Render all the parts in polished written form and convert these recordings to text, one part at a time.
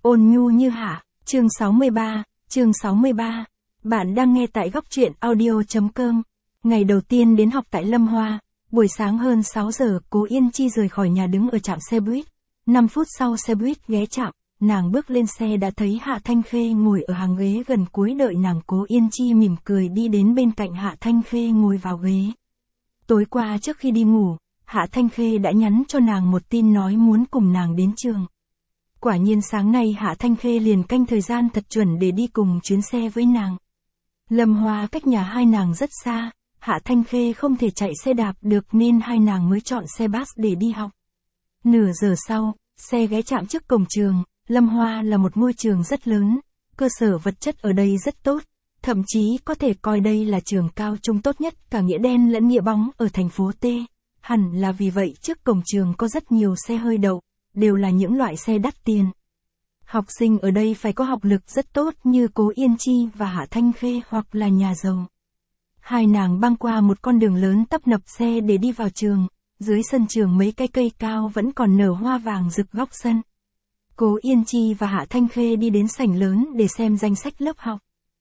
Ôn nhu như Hạ, chương 63. Bạn đang nghe tại góc truyện audio.com. Ngày đầu tiên đến học tại Lâm Hoa, buổi sáng hơn 6 giờ, Cố Yên Chi rời khỏi nhà đứng ở trạm xe buýt. 5 phút sau xe buýt ghé trạm, nàng bước lên xe đã thấy Hạ Thanh Khê ngồi ở hàng ghế gần cuối đợi nàng. Cố Yên Chi mỉm cười đi đến bên cạnh Hạ Thanh Khê ngồi vào ghế. Tối qua trước khi đi ngủ, Hạ Thanh Khê đã nhắn cho nàng một tin nói muốn cùng nàng đến trường. Quả nhiên sáng nay Hạ Thanh Khê liền canh thời gian thật chuẩn để đi cùng chuyến xe với nàng. Lâm Hoa cách nhà hai nàng rất xa, Hạ Thanh Khê không thể chạy xe đạp được nên hai nàng mới chọn xe bus để đi học. Nửa giờ sau, xe ghé trạm trước cổng trường. Lâm Hoa là một ngôi trường rất lớn, cơ sở vật chất ở đây rất tốt, thậm chí có thể coi đây là trường cao trung tốt nhất cả Nghĩa Đen lẫn Nghĩa Bóng ở thành phố T. Hẳn là vì vậy trước cổng trường có rất nhiều xe hơi đậu, đều là những loại xe đắt tiền. Học sinh ở đây phải có học lực rất tốt như Cố Yên Chi và Hạ Thanh Khê hoặc là nhà giàu. Hai nàng băng qua một con đường lớn tấp nập xe để đi vào trường, dưới sân trường mấy cái cây cao vẫn còn nở hoa vàng rực góc sân. Cố Yên Chi và Hạ Thanh Khê đi đến sảnh lớn để xem danh sách lớp học.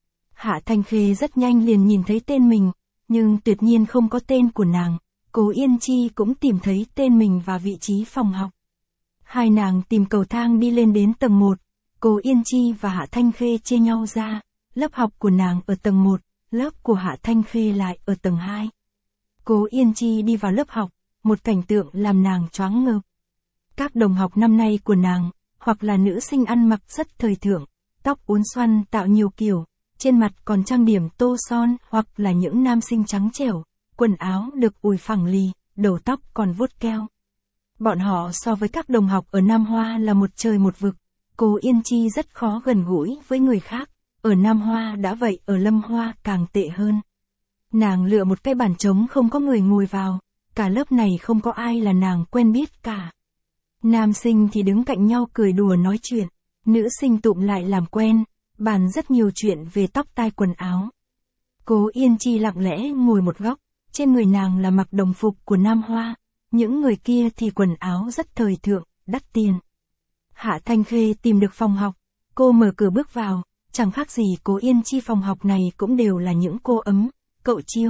Hạ Thanh Khê rất nhanh liền nhìn thấy tên mình, nhưng tuyệt nhiên không có tên của nàng. Cố Yên Chi cũng tìm thấy tên mình và vị trí phòng học. Hai nàng tìm cầu thang đi lên đến tầng 1, Cố Yên Chi và Hạ Thanh Khê chia nhau ra, lớp học của nàng ở tầng 1, lớp của Hạ Thanh Khê lại ở tầng 2. Cố Yên Chi đi vào lớp học, một cảnh tượng làm nàng choáng ngợp. Các đồng học năm nay của nàng, hoặc là nữ sinh ăn mặc rất thời thượng, tóc uốn xoăn tạo nhiều kiểu, trên mặt còn trang điểm tô son, hoặc là những nam sinh trắng trẻo, quần áo được ủi phẳng lì, đầu tóc còn vuốt keo. Bọn họ so với các đồng học ở Nam Hoa là một trời một vực. Cố Yên Chi rất khó gần gũi với người khác, ở Nam Hoa đã vậy ở Lâm Hoa càng tệ hơn. Nàng lựa một cái bàn trống không có người ngồi vào, cả lớp này không có ai là nàng quen biết cả. Nam sinh thì đứng cạnh nhau cười đùa nói chuyện, nữ sinh tụm lại làm quen, bàn rất nhiều chuyện về tóc tai quần áo. Cố Yên Chi lặng lẽ ngồi một góc, trên người nàng là mặc đồng phục của Nam Hoa, những người kia thì quần áo rất thời thượng, đắt tiền. Hạ Thanh Khê tìm được phòng học, cô mở cửa bước vào, chẳng khác gì Cố Yên Chi. Phòng học này cũng đều là những cô ấm, cậu chiêu.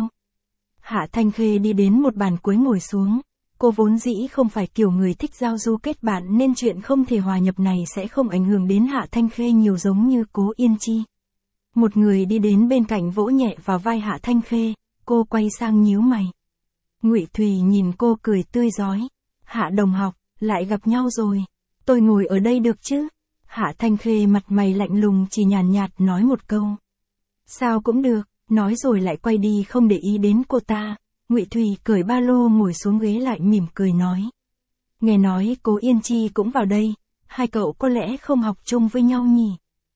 Hạ Thanh Khê đi đến một bàn cuối ngồi xuống. Cô vốn dĩ không phải kiểu người thích giao du kết bạn nên chuyện không thể hòa nhập này sẽ không ảnh hưởng đến Hạ Thanh Khê nhiều giống như Cố Yên Chi. Một người đi đến bên cạnh vỗ nhẹ vào vai Hạ Thanh Khê, cô quay sang nhíu mày. Ngụy Thùy nhìn cô cười tươi rói. Hạ đồng học, lại gặp nhau rồi. Tôi ngồi ở đây được chứ? Hạ Thanh Khê mặt mày lạnh lùng chỉ nhàn nhạt nói một câu. Sao cũng được, nói rồi lại quay đi không để ý đến cô ta. Ngụy Thùy cởi ba lô ngồi xuống ghế lại mỉm cười nói. Nghe nói Cố Yên Chi cũng vào đây, hai cậu có lẽ không học chung với nhau nhỉ?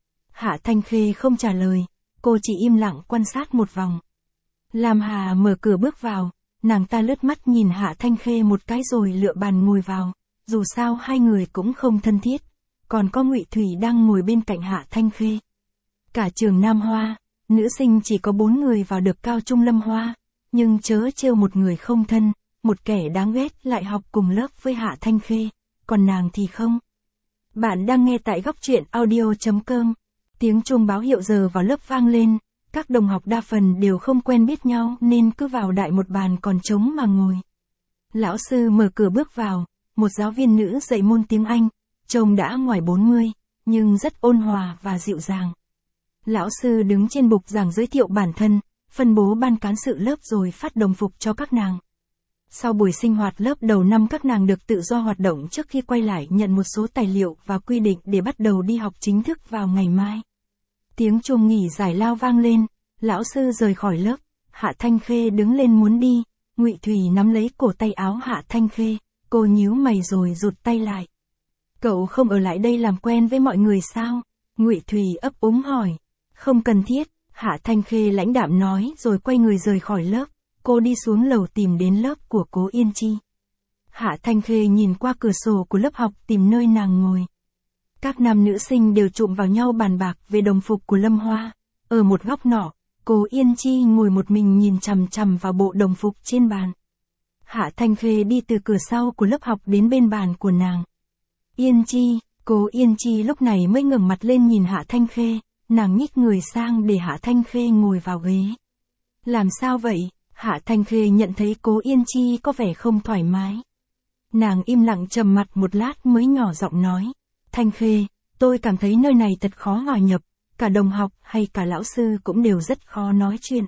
Hạ Thanh Khê không trả lời, cô chỉ im lặng quan sát một vòng. Lam Hà mở cửa bước vào, nàng ta lướt mắt nhìn Hạ Thanh Khê một cái rồi lựa bàn ngồi vào, dù sao hai người cũng không thân thiết, còn có Ngụy Thùy đang ngồi bên cạnh Hạ Thanh Khê. Cả trường Nam Hoa, nữ sinh chỉ có 4 người vào được cao trung Lâm Hoa. Nhưng chớ trêu một người không thân, một kẻ đáng ghét lại học cùng lớp với Hạ Thanh Khê, còn nàng thì không. Bạn đang nghe tại góc truyện audio.com. Tiếng chuông báo hiệu giờ vào lớp vang lên, các đồng học đa phần đều không quen biết nhau nên cứ vào đại một bàn còn trống mà ngồi. Lão sư mở cửa bước vào, một giáo viên nữ dạy môn tiếng Anh, trông đã ngoài 40, nhưng rất ôn hòa và dịu dàng. Lão sư đứng trên bục giảng giới thiệu bản thân, phân bố ban cán sự lớp rồi phát đồng phục cho các nàng. Sau buổi sinh hoạt lớp đầu năm các nàng được tự do hoạt động trước khi quay lại nhận một số tài liệu và quy định để bắt đầu đi học chính thức vào ngày mai. Tiếng chuông nghỉ giải lao vang lên, lão sư rời khỏi lớp, Hạ Thanh Khê đứng lên muốn đi, Ngụy Thùy nắm lấy cổ tay áo Hạ Thanh Khê, cô nhíu mày rồi rụt tay lại. Cậu không ở lại đây làm quen với mọi người sao? Ngụy Thùy ấp úng hỏi. Không cần thiết. Hạ Thanh Khê lãnh đạm nói rồi quay người rời khỏi lớp, cô đi xuống lầu tìm đến lớp của Cố Yên Chi. Hạ Thanh Khê nhìn qua cửa sổ của lớp học tìm nơi nàng ngồi. Các nam nữ sinh đều chụm vào nhau bàn bạc về đồng phục của Lâm Hoa. Ở một góc nọ, Cố Yên Chi ngồi một mình nhìn chằm chằm vào bộ đồng phục trên bàn. Hạ Thanh Khê đi từ cửa sau của lớp học đến bên bàn của nàng. Yên Chi, Cố Yên Chi lúc này mới ngẩng mặt lên nhìn Hạ Thanh Khê, nàng nhích người sang để Hạ Thanh Khê ngồi vào ghế. Làm sao vậy? Hạ Thanh Khê nhận thấy Cố Yên Chi có vẻ không thoải mái. Nàng im lặng trầm mặt một lát mới nhỏ giọng nói. Thanh Khê, tôi cảm thấy nơi này thật khó hòa nhập, cả đồng học hay cả lão sư cũng đều rất khó nói chuyện.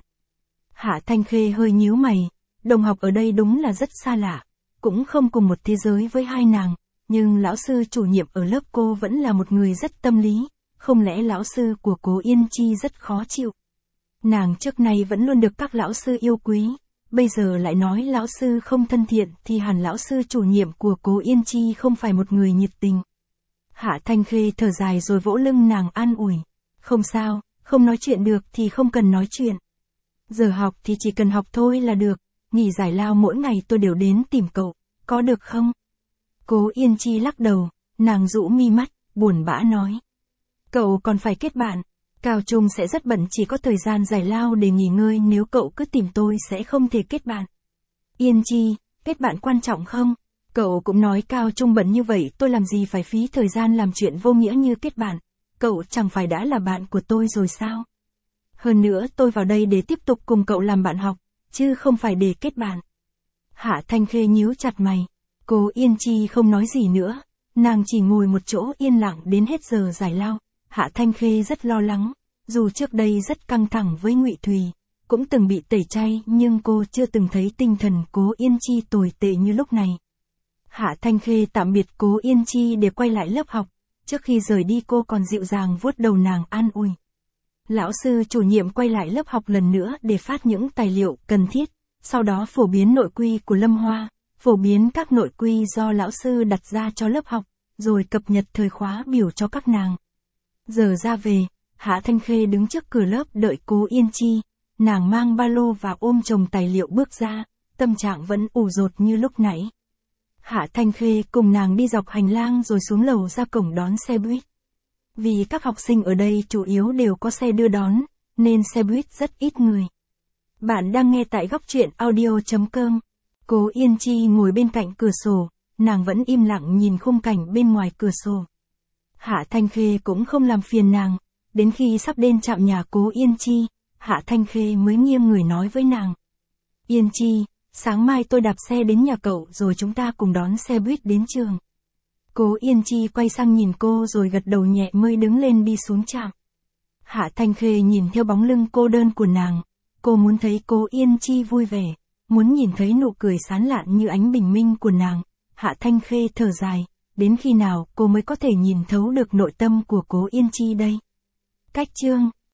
Hạ Thanh Khê hơi nhíu mày, đồng học ở đây đúng là rất xa lạ, cũng không cùng một thế giới với hai nàng, nhưng lão sư chủ nhiệm ở lớp cô vẫn là một người rất tâm lý, không lẽ lão sư của Cố Yên Chi rất khó chịu. Nàng trước nay vẫn luôn được các lão sư yêu quý, bây giờ lại nói lão sư không thân thiện thì hẳn lão sư chủ nhiệm của Cố Yên Chi không phải một người nhiệt tình. Hạ Thanh Khê thở dài rồi vỗ lưng nàng an ủi. Không sao, không nói chuyện được thì không cần nói chuyện. Giờ học thì chỉ cần học thôi là được, nghỉ giải lao mỗi ngày tôi đều đến tìm cậu, có được không? Cố Yên Chi lắc đầu, nàng rũ mi mắt, buồn bã nói. Cậu còn phải kết bạn, cao trung sẽ rất bận, chỉ có thời gian giải lao để nghỉ ngơi, nếu cậu cứ tìm tôi sẽ không thể kết bạn. Yên Chi, kết bạn quan trọng không? Cậu cũng nói cao trung bận như vậy, tôi làm gì phải phí thời gian làm chuyện vô nghĩa như kết bạn, cậu chẳng phải đã là bạn của tôi rồi sao? Hơn nữa tôi vào đây để tiếp tục cùng cậu làm bạn học, chứ không phải để kết bạn. Hạ Thanh Khê nhíu chặt mày, Cố Yên Chi không nói gì nữa, nàng chỉ ngồi một chỗ yên lặng đến hết giờ giải lao. Hạ Thanh Khê rất lo lắng, dù trước đây rất căng thẳng với Ngụy Thùy, cũng từng bị tẩy chay, nhưng cô chưa từng thấy tinh thần Cố Yên Chi tồi tệ như lúc này. Hạ Thanh Khê tạm biệt Cố Yên Chi để quay lại lớp học, trước khi rời đi cô còn dịu dàng vuốt đầu nàng an ủi. Lão sư chủ nhiệm quay lại lớp học lần nữa để phát những tài liệu cần thiết, sau đó phổ biến nội quy của Lâm Hoa, phổ biến các nội quy do lão sư đặt ra cho lớp học, rồi cập nhật thời khóa biểu cho các nàng. Giờ ra về, Hạ Thanh Khê đứng trước cửa lớp đợi Cố Yên Chi, nàng mang ba lô và ôm chồng tài liệu bước ra, tâm trạng vẫn ủ dột như lúc nãy. Hạ Thanh Khê cùng nàng đi dọc hành lang rồi xuống lầu ra cổng đón xe buýt. Vì các học sinh ở đây chủ yếu đều có xe đưa đón, nên xe buýt rất ít người. Bạn đang nghe tại góc truyện audio.com. Cố Yên Chi ngồi bên cạnh cửa sổ, nàng vẫn im lặng nhìn khung cảnh bên ngoài cửa sổ. Hạ Thanh Khê cũng không làm phiền nàng, đến khi sắp đến trạm nhà Cố Yên Chi, Hạ Thanh Khê mới nghiêng người nói với nàng. Yên Chi, sáng mai tôi đạp xe đến nhà cậu rồi chúng ta cùng đón xe buýt đến trường. Cố Yên Chi quay sang nhìn cô rồi gật đầu nhẹ mới đứng lên đi xuống trạm. Hạ Thanh Khê nhìn theo bóng lưng cô đơn của nàng, cô muốn thấy Cố Yên Chi vui vẻ, muốn nhìn thấy nụ cười sán lạn như ánh bình minh của nàng. Hạ Thanh Khê thở dài, đến khi nào cô mới có thể nhìn thấu được nội tâm của Cố Yên Chi đây? Cách chương